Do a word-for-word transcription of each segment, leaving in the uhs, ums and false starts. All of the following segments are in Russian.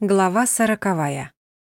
Глава сороковая.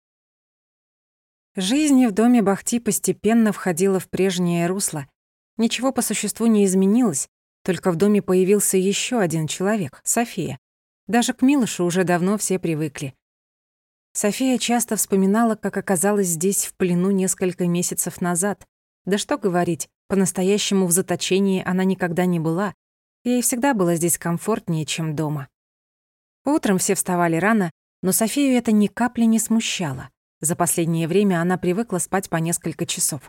Жизнь в доме Бахти постепенно входила в прежнее русло. Ничего по существу не изменилось, только в доме появился еще один человек — София. Даже к Милошу уже давно все привыкли. София часто вспоминала, как оказалась здесь в плену несколько месяцев назад. Да что говорить, по-настоящему в заточении она никогда не была. Ей всегда было здесь комфортнее, чем дома. Утром все вставали рано, но Софию это ни капли не смущало. За последнее время она привыкла спать по несколько часов.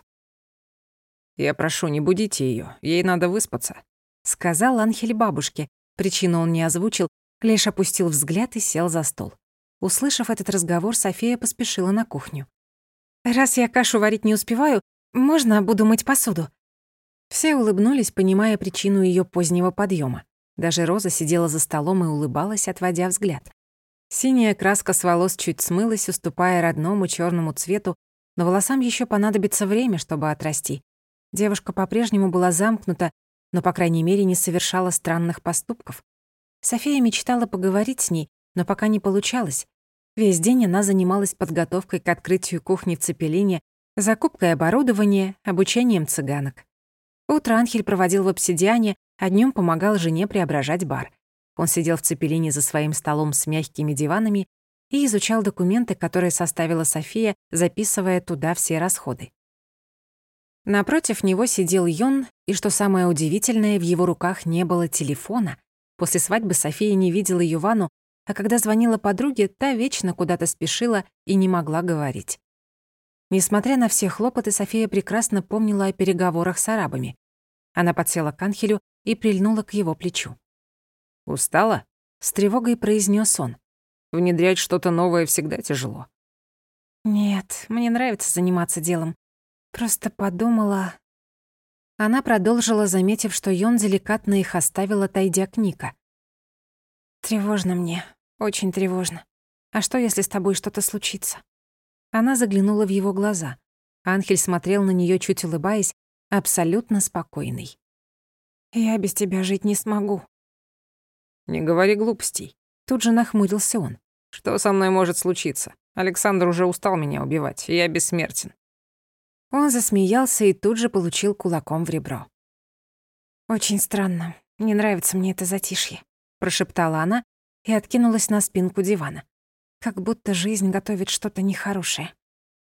«Я прошу, не будите её, ей надо выспаться», — сказал Анхель бабушке. Причину он не озвучил, лишь опустил взгляд и сел за стол. Услышав этот разговор, София поспешила на кухню. «Раз я кашу варить не успеваю, можно буду мыть посуду?» Все улыбнулись, понимая причину её позднего подъёма. Даже Роза сидела за столом и улыбалась, отводя взгляд. Синяя краска с волос чуть смылась, уступая родному чёрному цвету, но волосам ещё понадобится время, чтобы отрасти. Девушка по-прежнему была замкнута, но, по крайней мере, не совершала странных поступков. София мечтала поговорить с ней, но пока не получалось. Весь день она занималась подготовкой к открытию кухни в Цепелине, закупкой оборудования, обучением цыганок. Утро Анхель проводил в обсидиане, а днём помогал жене преображать бар. Он сидел в Цепелине за своим столом с мягкими диванами и изучал документы, которые составила София, записывая туда все расходы. Напротив него сидел Йон, и, что самое удивительное, в его руках не было телефона. После свадьбы София не видела Ювану, а когда звонила подруге, та вечно куда-то спешила и не могла говорить. Несмотря на все хлопоты, София прекрасно помнила о переговорах с арабами. Она подсела к Анхелю и прильнула к его плечу. «Устала?» — с тревогой произнёс он. «Внедрять что-то новое всегда тяжело». «Нет, мне нравится заниматься делом. Просто подумала...» Она продолжила, заметив, что Йон деликатно их оставил, отойдя к Ника. «Тревожно мне, очень тревожно. А что, если с тобой что-то случится?» Она заглянула в его глаза. Анхель смотрел на неё, чуть улыбаясь, абсолютно спокойный. «Я без тебя жить не смогу». «Не говори глупостей», — тут же нахмурился он. «Что со мной может случиться? Александр уже устал меня убивать, и я бессмертен». Он засмеялся и тут же получил кулаком в ребро. «Очень странно. Не нравится мне это затишье», — прошептала она и откинулась на спинку дивана. Как будто жизнь готовит что-то нехорошее.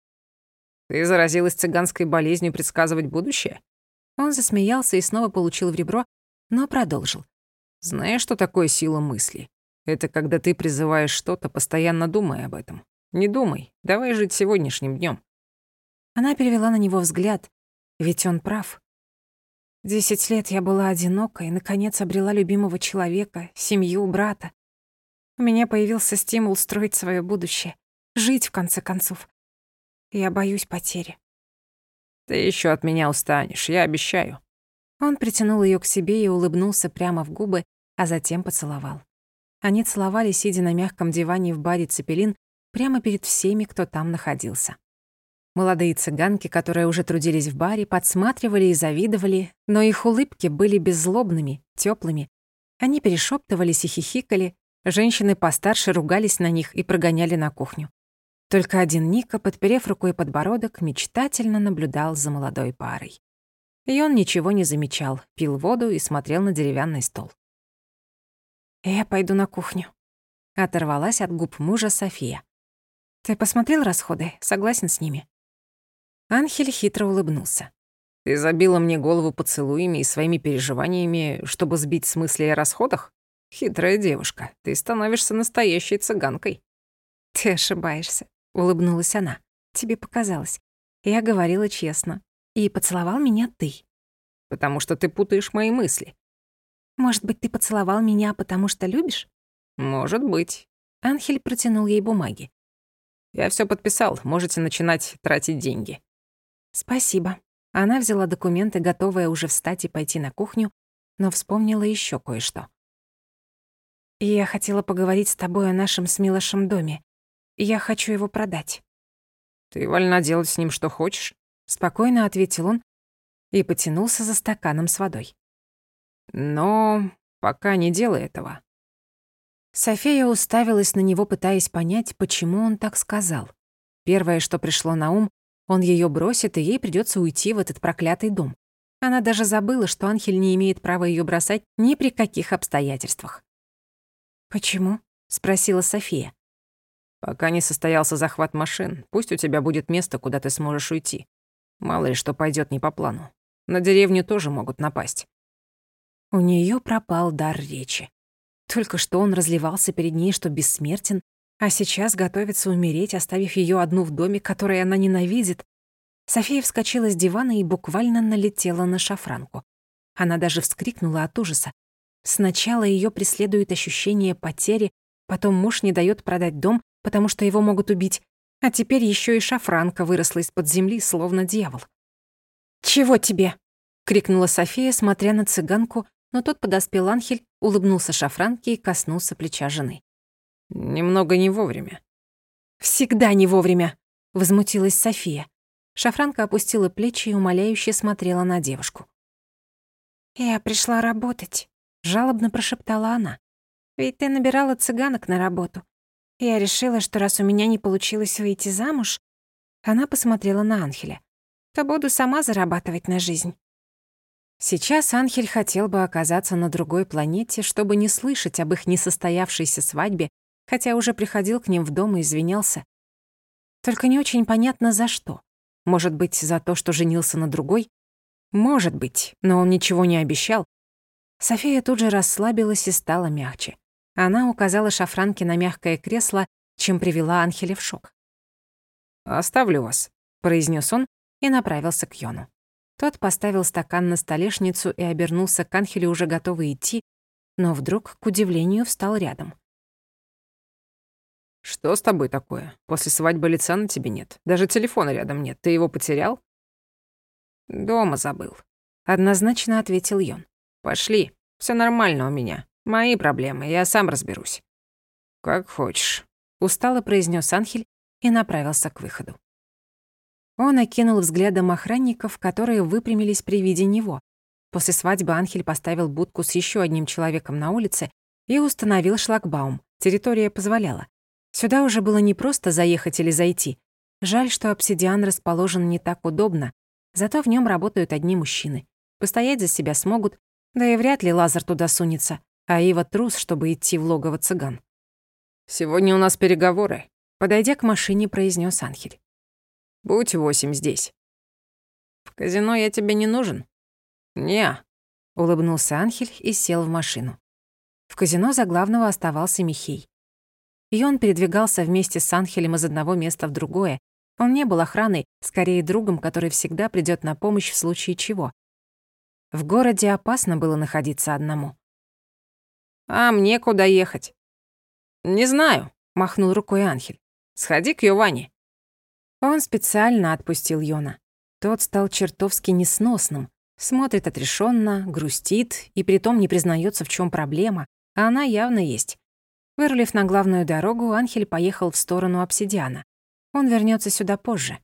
«Ты заразилась цыганской болезнью предсказывать будущее?» Он засмеялся и снова получил в ребро, но продолжил. «Знаешь, что такое сила мысли? Это когда ты призываешь что-то, постоянно думая об этом. Не думай, давай жить сегодняшним днём». Она перевела на него взгляд, ведь он прав. Десять лет я была одинока и, наконец, обрела любимого человека, семью, брата. У меня появился стимул строить своё будущее, жить, в конце концов. Я боюсь потери. «Ты ещё от меня устанешь, я обещаю». Он притянул её к себе и улыбнулся прямо в губы, а затем поцеловал. Они целовались, сидя на мягком диване в баре «Цепелин», прямо перед всеми, кто там находился. Молодые цыганки, которые уже трудились в баре, подсматривали и завидовали, но их улыбки были беззлобными, тёплыми. Они перешёптывались и хихикали, женщины постарше ругались на них и прогоняли на кухню. Только один Ника, подперев рукой подбородок, мечтательно наблюдал за молодой парой. И он ничего не замечал, пил воду и смотрел на деревянный стол. «Я пойду на кухню», — оторвалась от губ мужа София. «Ты посмотрел расходы? Согласен с ними?» Анхель хитро улыбнулся. «Ты забила мне голову поцелуями и своими переживаниями, чтобы сбить с мыслей о расходах? Хитрая девушка, ты становишься настоящей цыганкой». «Ты ошибаешься», — улыбнулась она. «Тебе показалось. Я говорила честно. И поцеловал меня ты». «Потому что ты путаешь мои мысли». «Может быть, ты поцеловал меня, потому что любишь?» «Может быть». Анхель протянул ей бумаги. «Я всё подписал, можете начинать тратить деньги». «Спасибо». Она взяла документы, готовая уже встать и пойти на кухню, но вспомнила ещё кое-что. «Я хотела поговорить с тобой о нашем с Милошем доме. Я хочу его продать». «Ты вольна делать с ним что хочешь», — спокойно ответил он и потянулся за стаканом с водой. «Но пока не делай этого». София уставилась на него, пытаясь понять, почему он так сказал. Первое, что пришло на ум, он ее бросит, и ей придется уйти в этот проклятый дом. Она даже забыла, что Анхель не имеет права ее бросать ни при каких обстоятельствах. «Почему?» — спросила София. «Пока не состоялся захват машин, пусть у тебя будет место, куда ты сможешь уйти. Мало ли что пойдет не по плану. На деревню тоже могут напасть». У нее пропал дар речи. Только что он разливался перед ней, что бессмертен, а сейчас готовится умереть, оставив ее одну в доме, который она ненавидит. София вскочила с дивана и буквально налетела на шафранку. Она даже вскрикнула от ужаса. Сначала ее преследует ощущение потери, потом муж не дает продать дом, потому что его могут убить, а теперь еще и шафранка выросла из-под земли, словно дьявол. «Чего тебе?» — крикнула София, смотря на цыганку, но тут подоспел Анхель, улыбнулся шафранке и коснулся плеча жены. «Немного не вовремя». «Всегда не вовремя», — возмутилась София. Шафранка опустила плечи и умоляюще смотрела на девушку. «Я пришла работать», — жалобно прошептала она. «Ведь ты набирала цыганок на работу. Я решила, что раз у меня не получилось выйти замуж...» Она посмотрела на Анхеля. «То буду сама зарабатывать на жизнь». Сейчас Анхель хотел бы оказаться на другой планете, чтобы не слышать об их несостоявшейся свадьбе, хотя уже приходил к ним в дом и извинялся. Только не очень понятно, за что. Может быть, за то, что женился на другой? Может быть, но он ничего не обещал. София тут же расслабилась и стала мягче. Она указала шафранке на мягкое кресло, чем привела Анхеля в шок. «Оставлю вас», — произнес он и направился к Йону. Тот поставил стакан на столешницу и обернулся к Анхелю, уже готовый идти, но вдруг, к удивлению, встал рядом. «Что с тобой такое? После свадьбы лица на тебе нет. Даже телефона рядом нет. Ты его потерял?» «Дома забыл», — однозначно ответил Йон. «Пошли. Все нормально у меня. Мои проблемы, я сам разберусь». «Как хочешь», — устало произнес Анхель и направился к выходу. Он окинул взглядом охранников, которые выпрямились при виде него. После свадьбы Анхель поставил будку с еще одним человеком на улице и установил шлагбаум. Территория позволяла. Сюда уже было не просто заехать или зайти. Жаль, что обсидиан расположен не так удобно, зато в нем работают одни мужчины. Постоять за себя смогут, да и вряд ли Лазар туда сунется, а Ива трус, чтобы идти в логово цыган. «Сегодня у нас переговоры», — подойдя к машине, произнес Анхель. «Будь восемь здесь». «В казино я тебе не нужен?» «Не», — улыбнулся Анхель и сел в машину. В казино за главного оставался Михей. И он передвигался вместе с Анхелем из одного места в другое. Он не был охраной, скорее другом, который всегда придёт на помощь в случае чего. В городе опасно было находиться одному. «А мне куда ехать?» «Не знаю», — махнул рукой Анхель. «Сходи к Йоване». Он специально отпустил Йона. Тот стал чертовски несносным, смотрит отрешенно, грустит и притом не признается, в чем проблема, а она явно есть. Вырулив на главную дорогу, Анхель поехал в сторону обсидиана. Он вернется сюда позже.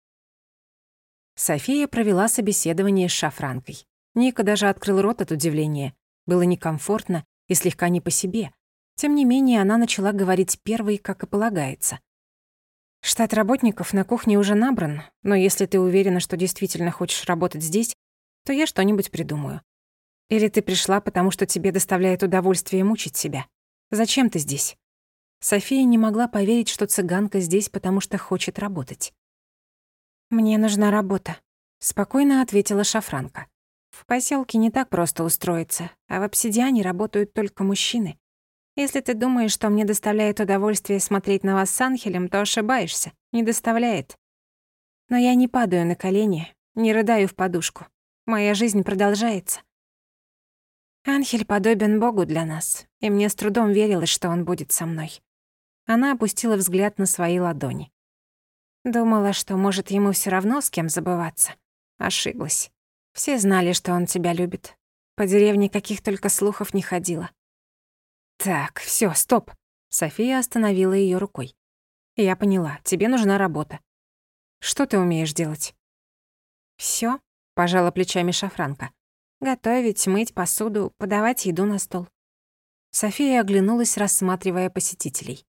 София провела собеседование с шафранкой. Ника даже открыл рот от удивления. Было некомфортно и слегка не по себе. Тем не менее, она начала говорить первой, как и полагается. «Штат работников на кухне уже набран, но если ты уверена, что действительно хочешь работать здесь, то я что-нибудь придумаю. Или ты пришла, потому что тебе доставляет удовольствие мучить себя? Зачем ты здесь?» София не могла поверить, что цыганка здесь, потому что хочет работать. «Мне нужна работа», — спокойно ответила шафранка. «В посёлке не так просто устроиться, а в обсидиане работают только мужчины. Если ты думаешь, что мне доставляет удовольствие смотреть на вас с Анхелем, то ошибаешься, не доставляет. Но я не падаю на колени, не рыдаю в подушку. Моя жизнь продолжается. Анхель подобен Богу для нас, и мне с трудом верилось, что он будет со мной». Она опустила взгляд на свои ладони. Думала, что, может, ему всё равно с кем забываться. Ошиблась. Все знали, что он тебя любит. По деревне каких только слухов не ходило. «Так, всё, стоп!» София остановила её рукой. «Я поняла, тебе нужна работа. Что ты умеешь делать?» «Всё», — пожала плечами шафранка. «Готовить, мыть посуду, подавать еду на стол». София оглянулась, рассматривая посетителей.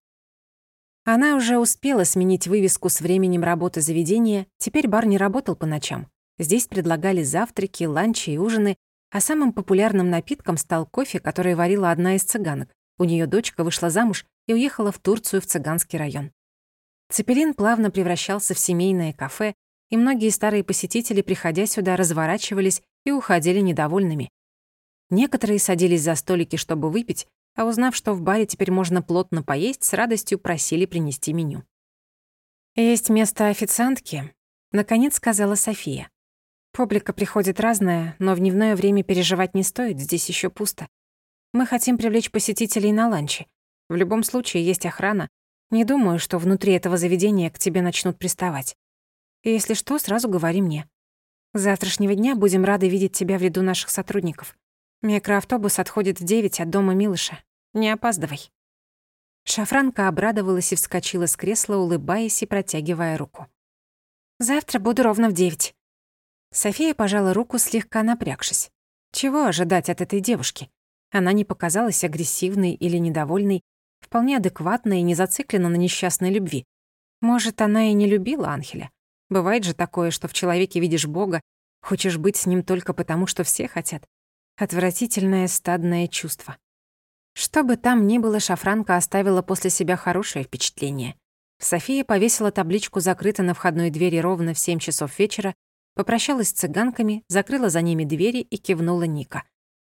Она уже успела сменить вывеску с временем работы заведения, теперь бар не работал по ночам. Здесь предлагали завтраки, ланчи и ужины, а самым популярным напитком стал кофе, который варила одна из цыганок. У нее дочка вышла замуж и уехала в Турцию в цыганский район. Цепелин плавно превращался в семейное кафе, и многие старые посетители, приходя сюда, разворачивались и уходили недовольными. Некоторые садились за столики, чтобы выпить, а узнав, что в баре теперь можно плотно поесть, с радостью просили принести меню. «Есть место официантки», — наконец сказала София. «Публика приходит разная, но в дневное время переживать не стоит, здесь еще пусто. Мы хотим привлечь посетителей на ланче. В любом случае есть охрана. Не думаю, что внутри этого заведения к тебе начнут приставать. И если что, сразу говори мне. С завтрашнего дня будем рады видеть тебя в ряду наших сотрудников. Микроавтобус отходит в девять от дома Милыша. Не опаздывай». Шафранка обрадовалась и вскочила с кресла, улыбаясь и протягивая руку. «Завтра буду ровно в девять». София пожала руку, слегка напрягшись. Чего ожидать от этой девушки? Она не показалась агрессивной или недовольной, вполне адекватна и не зациклена на несчастной любви. Может, она и не любила Анхеля. Бывает же такое, что в человеке видишь Бога, хочешь быть с ним только потому, что все хотят. Отвратительное стадное чувство. Что бы там ни было, Шафранка оставила после себя хорошее впечатление. София повесила табличку «Закрыто» на входной двери ровно в семь часов вечера, попрощалась с цыганками, закрыла за ними двери и кивнула Ника.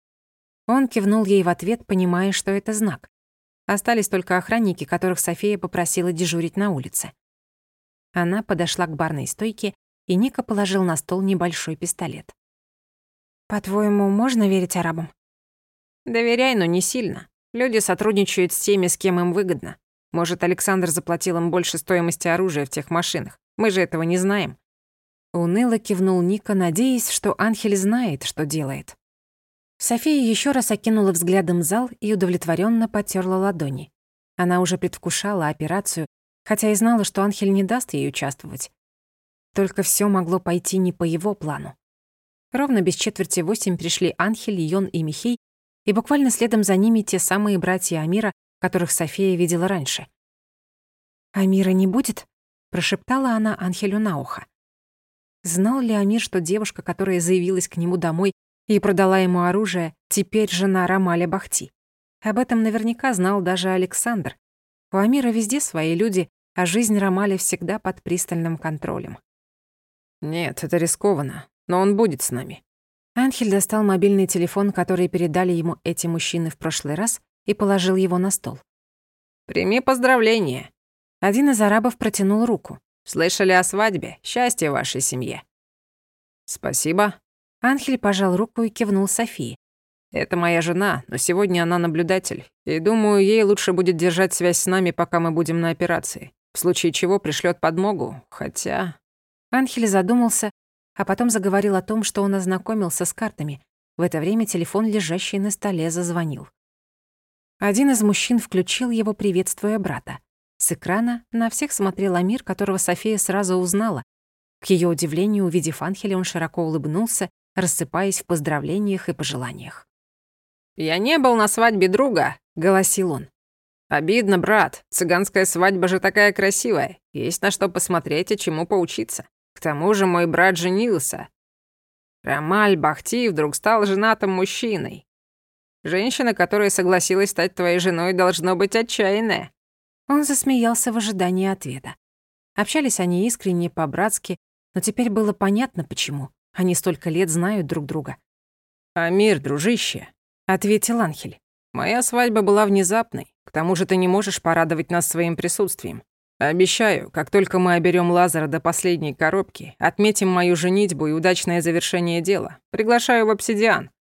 Он кивнул ей в ответ, понимая, что это знак. Остались только охранники, которых София попросила дежурить на улице. Она подошла к барной стойке, и Ника положил на стол небольшой пистолет. «По-твоему, можно верить арабам?» Доверяй, но не сильно. Люди сотрудничают с теми, с кем им выгодно. Может, Александр заплатил им больше стоимости оружия в тех машинах. Мы же этого не знаем. Уныло кивнул Ника, надеясь, что Анхель знает, что делает. София еще раз окинула взглядом зал и удовлетворенно потерла ладони. Она уже предвкушала операцию, хотя и знала, что Анхель не даст ей участвовать. Только все могло пойти не по его плану. Ровно без четверти восемь пришли Анхель, Йон и Михей, и буквально следом за ними те самые братья Амира, которых София видела раньше. «Амира не будет?» — прошептала она Анхелю на ухо. Знал ли Амир, что девушка, которая заявилась к нему домой и продала ему оружие, теперь жена Рамаля Бахти? Об этом наверняка знал даже Александр. У Амира везде свои люди, а жизнь Рамаля всегда под пристальным контролем. «Нет, это рискованно, но он будет с нами». Анхель достал мобильный телефон, который передали ему эти мужчины в прошлый раз, и положил его на стол. «Прими поздравления». Один из арабов протянул руку. «Слышали о свадьбе? Счастья вашей семье». «Спасибо». Анхель пожал руку и кивнул Софии. «Это моя жена, но сегодня она наблюдатель, и думаю, ей лучше будет держать связь с нами, пока мы будем на операции. В случае чего пришлет подмогу, хотя...» Анхель задумался, а потом заговорил о том, что он ознакомился с картами. В это время телефон, лежащий на столе, зазвонил. Один из мужчин включил его, приветствуя брата. С экрана на всех смотрел Амир, которого София сразу узнала. К ее удивлению, увидев Анхеля, он широко улыбнулся, рассыпаясь в поздравлениях и пожеланиях. «Я не был на свадьбе друга», — голосил он. «Обидно, брат. Цыганская свадьба же такая красивая. Есть на что посмотреть и чему поучиться. К тому же мой брат женился. Рамаль Бахти вдруг стал женатым мужчиной. Женщина, которая согласилась стать твоей женой, должно быть отчаянная». Он засмеялся в ожидании ответа. Общались они искренне, по-братски, но теперь было понятно, почему. Они столько лет знают друг друга. «Амир, дружище», — ответил Анхель. «Моя свадьба была внезапной. К тому же ты не можешь порадовать нас своим присутствием. Обещаю, как только мы оберем Лазара до последней коробки, отметим мою женитьбу и удачное завершение дела. Приглашаю в обсидиан».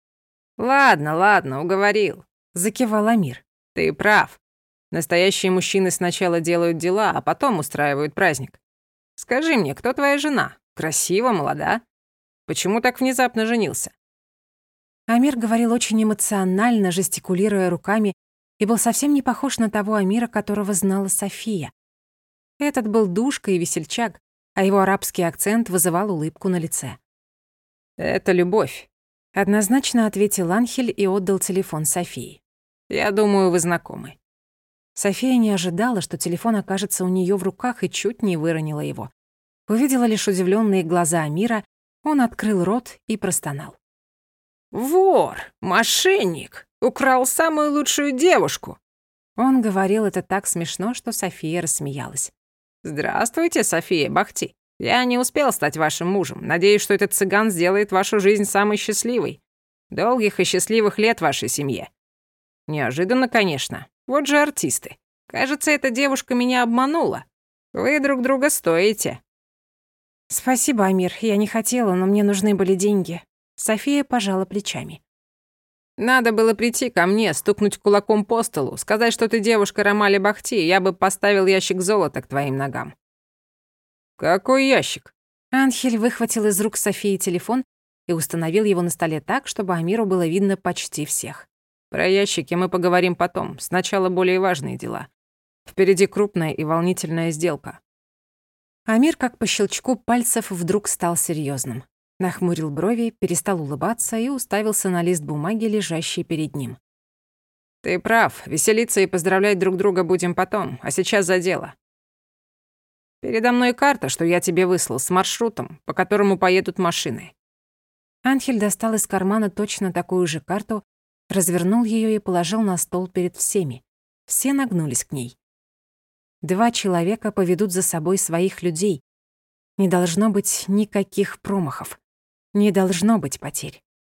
«Ладно, ладно, уговорил», — закивал Амир. «Ты прав. Настоящие мужчины сначала делают дела, а потом устраивают праздник. Скажи мне, кто твоя жена? Красива, молода? Почему так внезапно женился?» Амир говорил очень эмоционально, жестикулируя руками, и был совсем не похож на того Амира, которого знала София. Этот был душка и весельчак, а его арабский акцент вызывал улыбку на лице. «Это любовь», — однозначно ответил Анхель и отдал телефон Софии. Я думаю, вы знакомы». София не ожидала, что телефон окажется у нее в руках, и чуть не выронила его. Увидела лишь удивленные глаза Амира, он открыл рот и простонал. «Вор! Мошенник! Украл самую лучшую девушку!» Он говорил это так смешно, что София рассмеялась. «Здравствуйте, София Бахти. Я не успел стать вашим мужем. Надеюсь, что этот цыган сделает вашу жизнь самой счастливой. Долгих и счастливых лет вашей семье». Неожиданно, конечно. Вот же артисты. Кажется, эта девушка меня обманула. Вы друг друга стоите. «Спасибо, Амир, я не хотела, но мне нужны были деньги». София пожала плечами. Надо было прийти ко мне, стукнуть кулаком по столу, сказать, что ты девушка Рамали Бахти, я бы поставил ящик золота к твоим ногам. Какой ящик? Анхель выхватил из рук Софии телефон и установил его на столе так, чтобы Амиру было видно почти всех. Про ящики мы поговорим потом, сначала более важные дела. Впереди крупная и волнительная сделка. Амир, как по щелчку пальцев, вдруг стал серьезным. Нахмурил брови, перестал улыбаться и уставился на лист бумаги, лежащий перед ним. «Ты прав, веселиться и поздравлять друг друга будем потом, а сейчас за дело. Передо мной карта, что я тебе выслал, с маршрутом, по которому поедут машины». Анхель достал из кармана точно такую же карту, развернул ее и положил на стол перед всеми. Все нагнулись к ней. Два человека поведут за собой своих людей. Не должно быть никаких промахов. Не должно быть потерь.